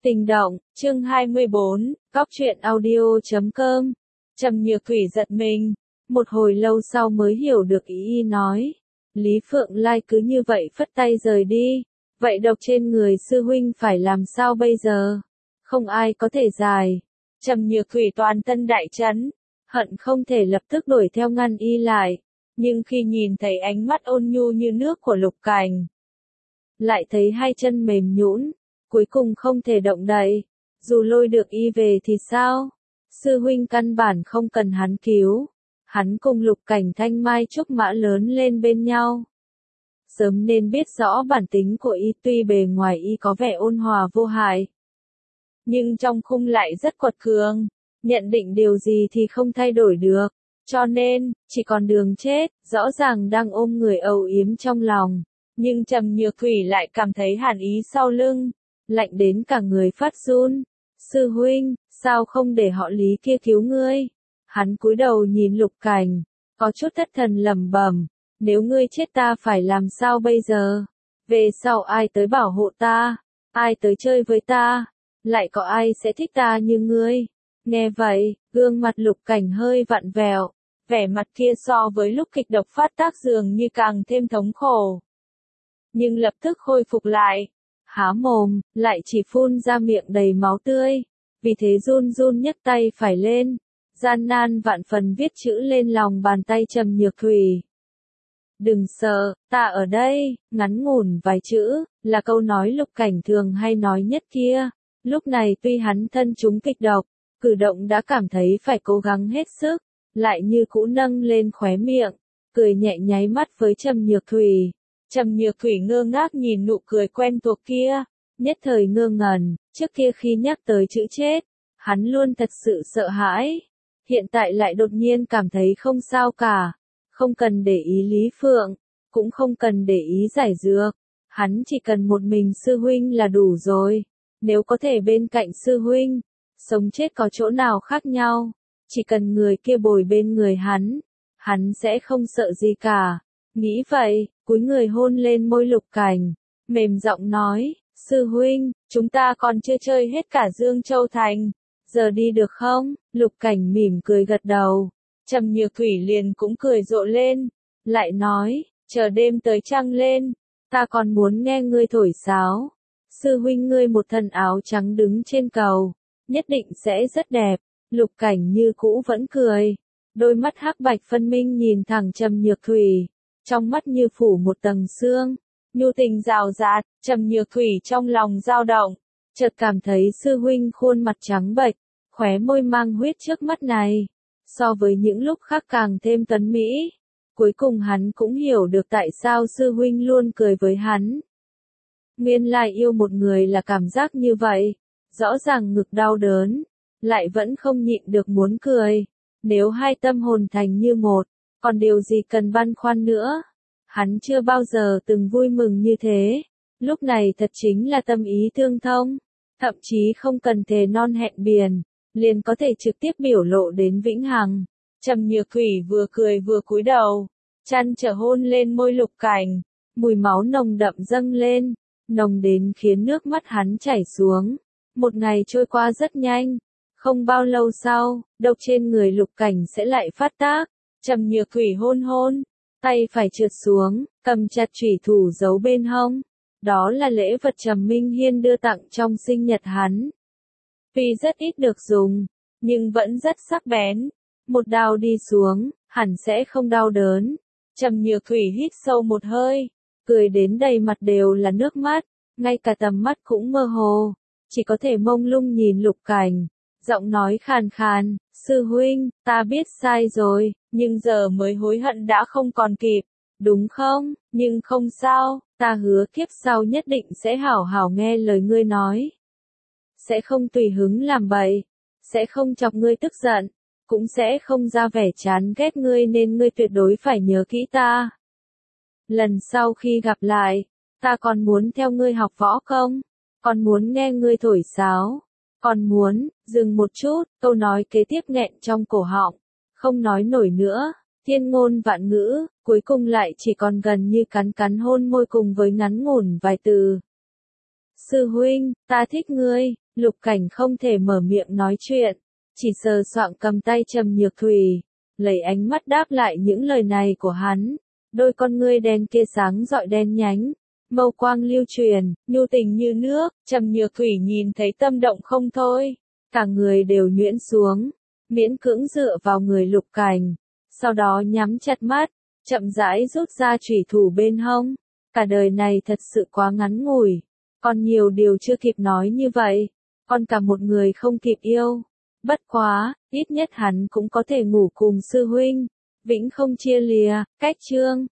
Tình động, chương 24, góc truyện audio.com. Trầm Nhược Thủy giật mình, một hồi lâu sau mới hiểu được ý y nói. Lý Phượng Lai cứ như vậy phất tay rời đi, vậy độc trên người sư huynh phải làm sao bây giờ? Không ai có thể giải. Trầm Nhược Thủy toàn thân đại chấn, hận không thể lập tức đuổi theo ngăn y lại, nhưng khi nhìn thấy ánh mắt ôn nhu như nước của Lục Cảnh, lại thấy hai chân mềm nhũn, cuối cùng không thể động đậy. Dù lôi được y về thì sao? Sư huynh căn bản không cần hắn cứu. Hắn cùng Lục Cảnh thanh mai trúc mã lớn lên bên nhau. Sớm nên biết rõ bản tính của y, tuy bề ngoài y có vẻ ôn hòa vô hại, nhưng trong khung lại rất quật cường, nhận định điều gì thì không thay đổi được. Cho nên, chỉ còn đường chết, rõ ràng đang ôm người âu yếm trong lòng. Nhưng Trầm Nhược Thủy lại cảm thấy hàn ý sau lưng, lạnh đến cả người phát run. Sư huynh, sao không để họ Lý kia cứu ngươi? Hắn cúi đầu nhìn Lục Cảnh, có chút thất thần lẩm bẩm, nếu ngươi chết ta phải làm sao bây giờ? Về sau ai tới bảo hộ ta? Ai tới chơi với ta? Lại có ai sẽ thích ta như ngươi? Nghe vậy, gương mặt Lục Cảnh hơi vặn vẹo, vẻ mặt kia so với lúc kịch độc phát tác dường như càng thêm thống khổ. Nhưng lập tức khôi phục lại, há mồm, lại chỉ phun ra miệng đầy máu tươi, vì thế run run nhấc tay phải lên, gian nan vạn phần viết chữ lên lòng bàn tay Trầm Nhược Thủy. Đừng sợ, ta ở đây, ngắn ngủn vài chữ, là câu nói Lục Cảnh thường hay nói nhất kia. Lúc này tuy hắn thân chúng kịch độc, cử động đã cảm thấy phải cố gắng hết sức, lại như cũ nâng lên khóe miệng, cười nhẹ nháy mắt với Trầm Nhược Thủy. Trầm Nhược Thủy ngơ ngác nhìn nụ cười quen thuộc kia, nhất thời ngơ ngẩn, trước kia khi nhắc tới chữ chết, hắn luôn thật sự sợ hãi, hiện tại lại đột nhiên cảm thấy không sao cả, không cần để ý Lý Phượng, cũng không cần để ý giải dược, hắn chỉ cần một mình sư huynh là đủ rồi, nếu có thể bên cạnh sư huynh, sống chết có chỗ nào khác nhau, chỉ cần người kia bồi bên người hắn sẽ không sợ gì cả. Nghĩ vậy, cúi người hôn lên môi Lục Cảnh, mềm giọng nói, sư huynh, chúng ta còn chưa chơi hết cả Dương Châu Thành, giờ đi được không? Lục Cảnh mỉm cười gật đầu, Trầm Nhược Thủy liền cũng cười rộ lên, lại nói, chờ đêm tới trăng lên, ta còn muốn nghe ngươi thổi sáo. Sư huynh ngươi một thân áo trắng đứng trên cầu, nhất định sẽ rất đẹp. Lục Cảnh như cũ vẫn cười, đôi mắt hắc bạch phân minh nhìn thẳng Trầm Nhược Thủy. Trong mắt như phủ một tầng sương, nhu tình rào rạt, Trầm Nhược Thủy trong lòng dao động, chợt cảm thấy sư huynh khuôn mặt trắng bệch, khóe môi mang huyết trước mắt này, so với những lúc khác càng thêm tuấn mỹ. Cuối cùng hắn cũng hiểu được tại sao sư huynh luôn cười với hắn. Nguyên lai yêu một người là cảm giác như vậy, rõ ràng ngực đau đớn, lại vẫn không nhịn được muốn cười. Nếu hai tâm hồn thành như một, còn điều gì cần băn khoăn nữa? Hắn chưa bao giờ từng vui mừng như thế. Lúc này thật chính là tâm ý tương thông. Thậm chí không cần thề non hẹn biển, liền có thể trực tiếp biểu lộ đến vĩnh hằng. Trầm Nhược Thủy vừa cười vừa cúi đầu, chăn trở hôn lên môi Lục Cảnh. Mùi máu nồng đậm dâng lên, nồng đến khiến nước mắt hắn chảy xuống. Một ngày trôi qua rất nhanh. Không bao lâu sau, độc trên người Lục Cảnh sẽ lại phát tác. Trầm Nhược Thủy hôn hôn, tay phải trượt xuống, cầm chặt chủy thủ giấu bên hông. Đó là lễ vật Trầm Minh Hiên đưa tặng trong sinh nhật hắn. Tuy rất ít được dùng, nhưng vẫn rất sắc bén. Một đao đi xuống, hẳn sẽ không đau đớn. Trầm Nhược Thủy hít sâu một hơi, cười đến đầy mặt đều là nước mắt, ngay cả tầm mắt cũng mơ hồ, chỉ có thể mông lung nhìn Lục Cảnh. Giọng nói khàn khàn, sư huynh, ta biết sai rồi, nhưng giờ mới hối hận đã không còn kịp, đúng không? Nhưng không sao, ta hứa kiếp sau nhất định sẽ hảo hảo nghe lời ngươi nói. Sẽ không tùy hứng làm bậy, sẽ không chọc ngươi tức giận, cũng sẽ không ra vẻ chán ghét ngươi nên ngươi tuyệt đối phải nhớ kỹ ta. Lần sau khi gặp lại, ta còn muốn theo ngươi học võ không? Còn muốn nghe ngươi thổi sáo? Còn muốn, dừng một chút, câu nói kế tiếp nghẹn trong cổ họng, không nói nổi nữa, thiên ngôn vạn ngữ, cuối cùng lại chỉ còn gần như cắn cắn hôn môi cùng với ngắn ngủn vài từ. Sư huynh, ta thích ngươi, Lục Cảnh không thể mở miệng nói chuyện, chỉ sờ soạng cầm tay Trầm Nhược Thủy, lấy ánh mắt đáp lại những lời này của hắn. Đôi con ngươi đen kia sáng rọi đen nhánh, mâu quang lưu truyền, nhu tình như nước, Trầm Nhược Thủy nhìn thấy tâm động không thôi, cả người đều nhuyễn xuống, miễn cưỡng dựa vào người Lục Cảnh, sau đó nhắm chặt mắt, chậm rãi rút ra chủy thủ bên hông. Cả đời này thật sự quá ngắn ngủi, còn nhiều điều chưa kịp nói như vậy, còn cả một người không kịp yêu. Bất quá, ít nhất hắn cũng có thể ngủ cùng sư huynh, vĩnh không chia lìa, cách chương.